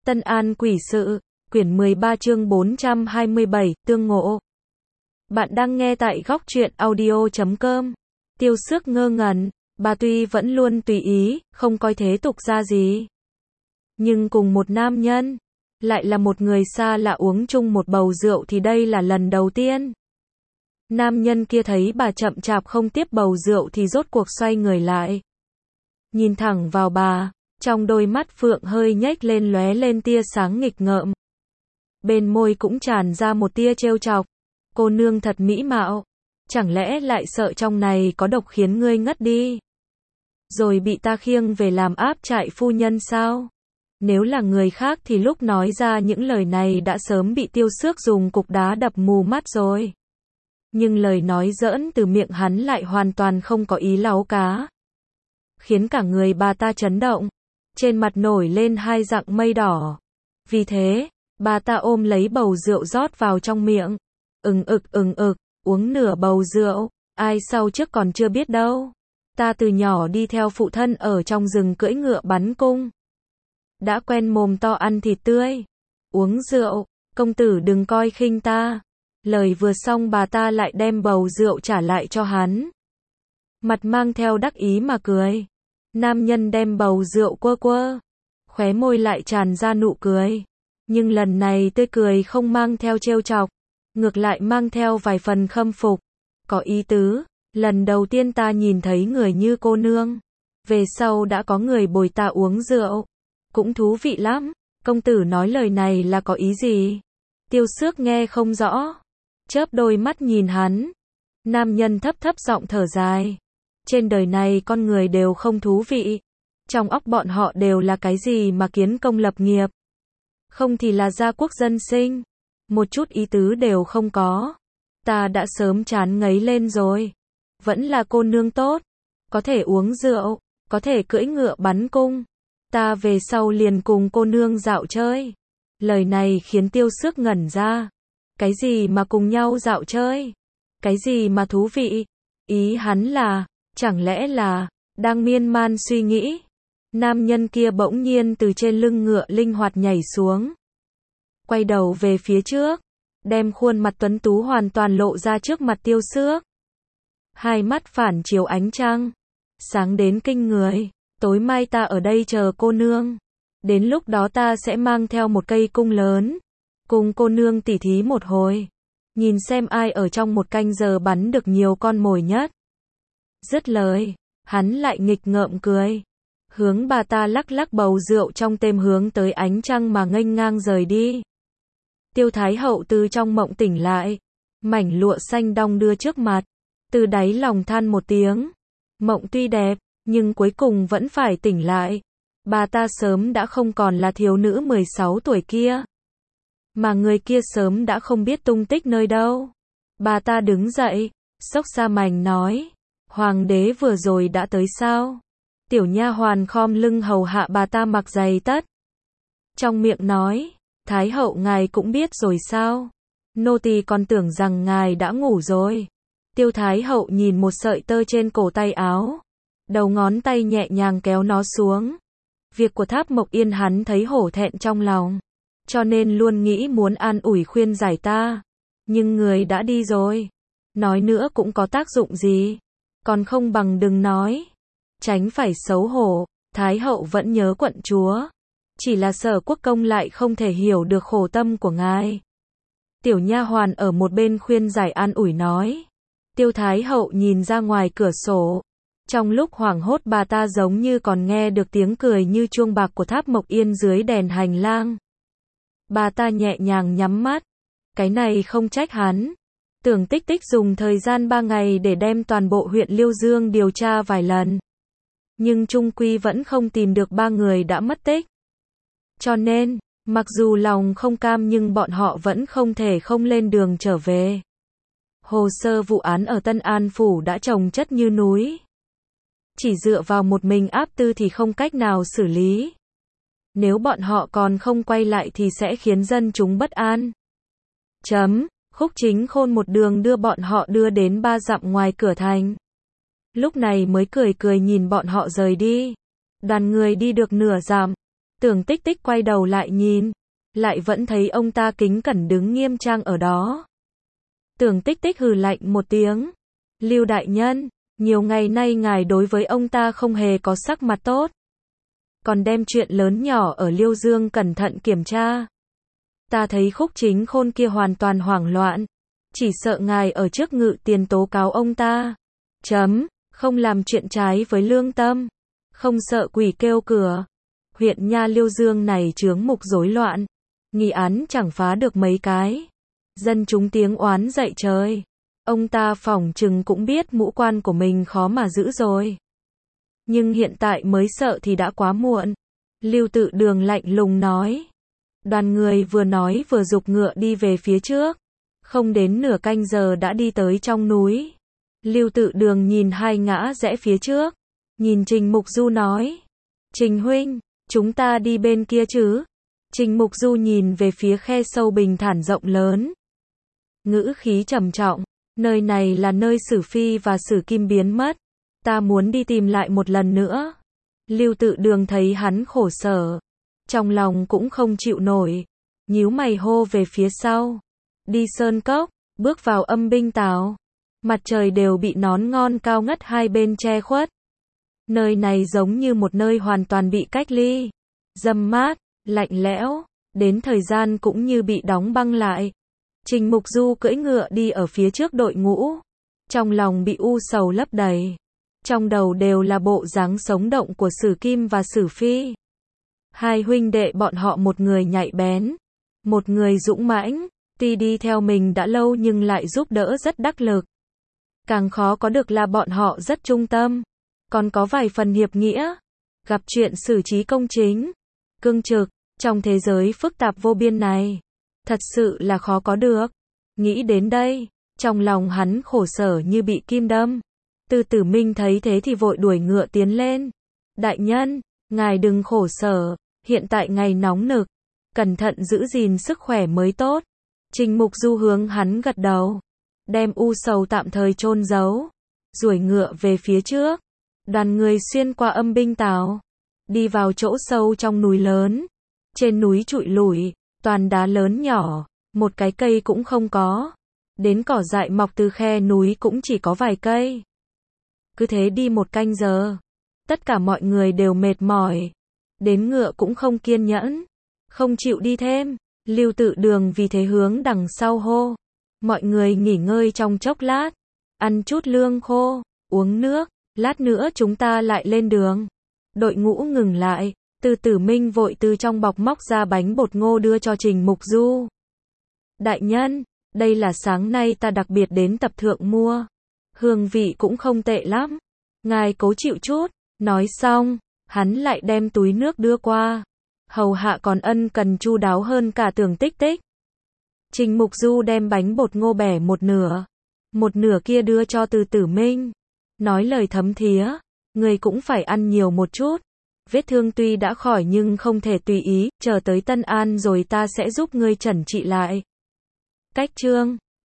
Tân An Quỷ Sự, quyển 13 chương 427, tương ngộ. Bạn đang nghe tại góc truyện audio.com. Tiêu Xước ngơ ngẩn, bà tuy vẫn luôn tùy ý, không coi thế tục ra gì. Nhưng cùng một nam nhân, lại là một người xa lạ uống chung một bầu rượu thì đây là lần đầu tiên. Nam nhân kia thấy bà chậm chạp không tiếp bầu rượu thì rốt cuộc xoay người lại. Nhìn thẳng vào bà, trong đôi mắt phượng hơi nhếch lên lóe lên tia sáng nghịch ngợm. Bên môi cũng tràn ra một tia trêu chọc. Cô nương thật mỹ mạo. Chẳng lẽ lại sợ trong này có độc khiến ngươi ngất đi? Rồi bị ta khiêng về làm áp trại phu nhân sao? Nếu là người khác thì lúc nói ra những lời này đã sớm bị Tiêu Xước dùng cục đá đập mù mắt rồi. Nhưng lời nói giỡn từ miệng hắn lại hoàn toàn không có ý láu cá. Khiến cả người bà ta chấn động. Trên mặt nổi lên hai dặng mây đỏ. Vì thế, bà ta ôm lấy bầu rượu rót vào trong miệng. Ừng ực, uống nửa bầu rượu, ai sau trước còn chưa biết đâu. Ta từ nhỏ đi theo phụ thân ở trong rừng cưỡi ngựa bắn cung. Đã quen mồm to ăn thịt tươi. Uống rượu, công tử đừng coi khinh ta. Lời vừa xong bà ta lại đem bầu rượu trả lại cho hắn. Mặt mang theo đắc ý mà cười. Nam nhân đem bầu rượu quơ, khóe môi lại tràn ra nụ cười. Nhưng lần này tươi cười không mang theo trêu chọc, ngược lại mang theo vài phần khâm phục. Có ý tứ, lần đầu tiên ta nhìn thấy người như cô nương. Về sau đã có người bồi ta uống rượu. Cũng thú vị lắm, công tử nói lời này là có ý gì? Tiêu Xước nghe không rõ, chớp đôi mắt nhìn hắn. Nam nhân thấp giọng thở dài. Trên đời này con người đều không thú vị. Trong óc bọn họ đều là cái gì mà kiến công lập nghiệp. Không thì là gia quốc dân sinh. Một chút ý tứ đều không có. Ta đã sớm chán ngấy lên rồi. Vẫn là cô nương tốt. Có thể uống rượu, có thể cưỡi ngựa bắn cung. Ta về sau liền cùng cô nương dạo chơi. Lời này khiến Tiêu Xước ngẩn ra. Cái gì mà cùng nhau dạo chơi? Cái gì mà thú vị? Ý hắn là, chẳng lẽ là, đang miên man suy nghĩ. Nam nhân kia bỗng nhiên từ trên lưng ngựa linh hoạt nhảy xuống. Quay đầu về phía trước, đem khuôn mặt tuấn tú hoàn toàn lộ ra trước mặt Tiêu Xước. Hai mắt phản chiếu ánh trăng, sáng đến kinh người. Tối mai ta ở đây chờ cô nương. Đến lúc đó ta sẽ mang theo một cây cung lớn. Cùng cô nương tỉ thí một hồi. Nhìn xem ai ở trong một canh giờ bắn được nhiều con mồi nhất. Dứt lời, hắn lại nghịch ngợm cười. Hướng bà ta lắc bầu rượu trong têm hướng tới ánh trăng mà nghênh ngang rời đi. Tiêu Thái Hậu từ trong mộng tỉnh lại. Mảnh lụa xanh đong đưa trước mặt. Từ đáy lòng than một tiếng. Mộng tuy đẹp, nhưng cuối cùng vẫn phải tỉnh lại. Bà ta sớm đã không còn là thiếu nữ 16 tuổi kia. Mà người kia sớm đã không biết tung tích nơi đâu. Bà ta đứng dậy, xốc xa mảnh nói. Hoàng đế vừa rồi đã tới sao? Tiểu nha hoàn khom lưng hầu hạ bà ta mặc giày tất. Trong miệng nói, Thái hậu ngài cũng biết rồi sao? Nô tỳ còn tưởng rằng ngài đã ngủ rồi. Tiêu Thái hậu nhìn một sợi tơ trên cổ tay áo. Đầu ngón tay nhẹ nhàng kéo nó xuống. Việc của Tháp Mộc Yên hắn thấy hổ thẹn trong lòng. Cho nên luôn nghĩ muốn an ủi khuyên giải ta. Nhưng người đã đi rồi. Nói nữa cũng có tác dụng gì. Còn không bằng đừng nói. Tránh phải xấu hổ. Thái hậu vẫn nhớ quận chúa. Chỉ là Sở Quốc công lại không thể hiểu được khổ tâm của ngài. Tiểu nha hoàn ở một bên khuyên giải an ủi nói. Tiêu Thái hậu nhìn ra ngoài cửa sổ. Trong lúc hoảng hốt bà ta giống như còn nghe được tiếng cười như chuông bạc của Tháp Mộc Yên dưới đèn hành lang. Bà ta nhẹ nhàng nhắm mắt. Cái này không trách hắn. Tưởng Tích Tích dùng thời gian 3 ngày để đem toàn bộ huyện Liêu Dương điều tra vài lần. Nhưng chung quy vẫn không tìm được 3 người đã mất tích. Cho nên, mặc dù lòng không cam nhưng bọn họ vẫn không thể không lên đường trở về. Hồ sơ vụ án ở Tân An Phủ đã chồng chất như núi. Chỉ dựa vào một mình áp tư thì không cách nào xử lý. Nếu bọn họ còn không quay lại thì sẽ khiến dân chúng bất an. Khúc Chính Khôn một đường đưa bọn họ đưa đến 3 dặm ngoài cửa thành. Lúc này mới cười nhìn bọn họ rời đi. Đoàn người đi được nửa dặm. Tưởng Tích Tích quay đầu lại nhìn, lại vẫn thấy ông ta kính cẩn đứng nghiêm trang ở đó. Tưởng Tích Tích hừ lạnh một tiếng. Lưu đại nhân, nhiều ngày nay ngài đối với ông ta không hề có sắc mặt tốt. Còn đem chuyện lớn nhỏ ở Liêu Dương cẩn thận kiểm tra. Ta thấy Khúc Chính Khôn kia hoàn toàn hoảng loạn. Chỉ sợ ngài ở trước ngự tiền tố cáo ông ta. Không làm chuyện trái với lương tâm. Không sợ quỷ kêu cửa. Huyện nha Liêu Dương này chướng mục rối loạn. Nghi án chẳng phá được mấy cái. Dân chúng tiếng oán dậy trời. Ông ta phỏng chừng cũng biết mũ quan của mình khó mà giữ rồi. Nhưng hiện tại mới sợ thì đã quá muộn. Lưu Tự Đường lạnh lùng nói. Đoàn người vừa nói vừa giục ngựa đi về phía trước. Không đến nửa canh giờ đã đi tới trong núi. Lưu Tự Đường nhìn hai ngã rẽ phía trước. Nhìn Trình Mục Du nói. Trình huynh, chúng ta đi bên kia chứ? Trình Mục Du nhìn về phía khe sâu bình thản rộng lớn. Ngữ khí trầm trọng. Nơi này là nơi Sử Phi và Sử Kim biến mất. Ta muốn đi tìm lại một lần nữa. Lưu Tự Đường thấy hắn khổ sở. Trong lòng cũng không chịu nổi. Nhíu mày hô về phía sau. Đi sơn cốc, bước vào âm binh tào. Mặt trời đều bị nón ngon cao ngất hai bên che khuất. Nơi này giống như một nơi hoàn toàn bị cách ly. Râm mát, lạnh lẽo, đến thời gian cũng như bị đóng băng lại. Trình Mục Du cưỡi ngựa đi ở phía trước đội ngũ. Trong lòng bị u sầu lấp đầy. Trong đầu đều là bộ dáng sống động của Sử Kim và Sử Phi. Hai huynh đệ bọn họ một người nhạy bén, một người dũng mãnh, tuy đi theo mình đã lâu nhưng lại giúp đỡ rất đắc lực. Càng khó có được là bọn họ rất trung tâm, còn có vài phần hiệp nghĩa, gặp chuyện xử trí công chính, cương trực, trong thế giới phức tạp vô biên này. Thật sự là khó có được. Nghĩ đến đây, trong lòng hắn khổ sở như bị kim đâm. Từ Tử Minh thấy thế thì vội đuổi ngựa tiến lên. Đại nhân, ngài đừng khổ sở, hiện tại ngày nóng nực, cẩn thận giữ gìn sức khỏe mới tốt. Trình Mục Du hướng hắn gật đầu, đem u sầu tạm thời chôn giấu, duỗi ngựa về phía trước. Đoàn người xuyên qua âm binh tào, đi vào chỗ sâu trong núi lớn. Trên núi trụi lủi, toàn đá lớn nhỏ, một cái cây cũng không có. Đến cỏ dại mọc từ khe núi cũng chỉ có vài cây. Cứ thế đi một canh giờ, tất cả mọi người đều mệt mỏi. Đến ngựa cũng không kiên nhẫn, không chịu đi thêm. Lưu Tự Đường vì thế hướng đằng sau hô. Mọi người nghỉ ngơi trong chốc lát, ăn chút lương khô, uống nước, lát nữa chúng ta lại lên đường. Đội ngũ ngừng lại, Từ Tử Minh vội từ trong bọc móc ra bánh bột ngô đưa cho Trình Mục Du. Đại nhân, đây là sáng nay ta đặc biệt đến tập thượng mua. Hương vị cũng không tệ lắm. Ngài cố chịu chút. Nói xong, hắn lại đem túi nước đưa qua. Hầu hạ còn ân cần chu đáo hơn cả Tưởng Tích Tích. Trình Mục Du đem bánh bột ngô bẻ một nửa kia đưa cho Từ Tử Minh. Nói lời thấm thía, người cũng phải ăn nhiều một chút. Vết thương tuy đã khỏi nhưng không thể tùy ý, chờ tới Tân An rồi ta sẽ giúp ngươi chẩn trị lại. Cách chương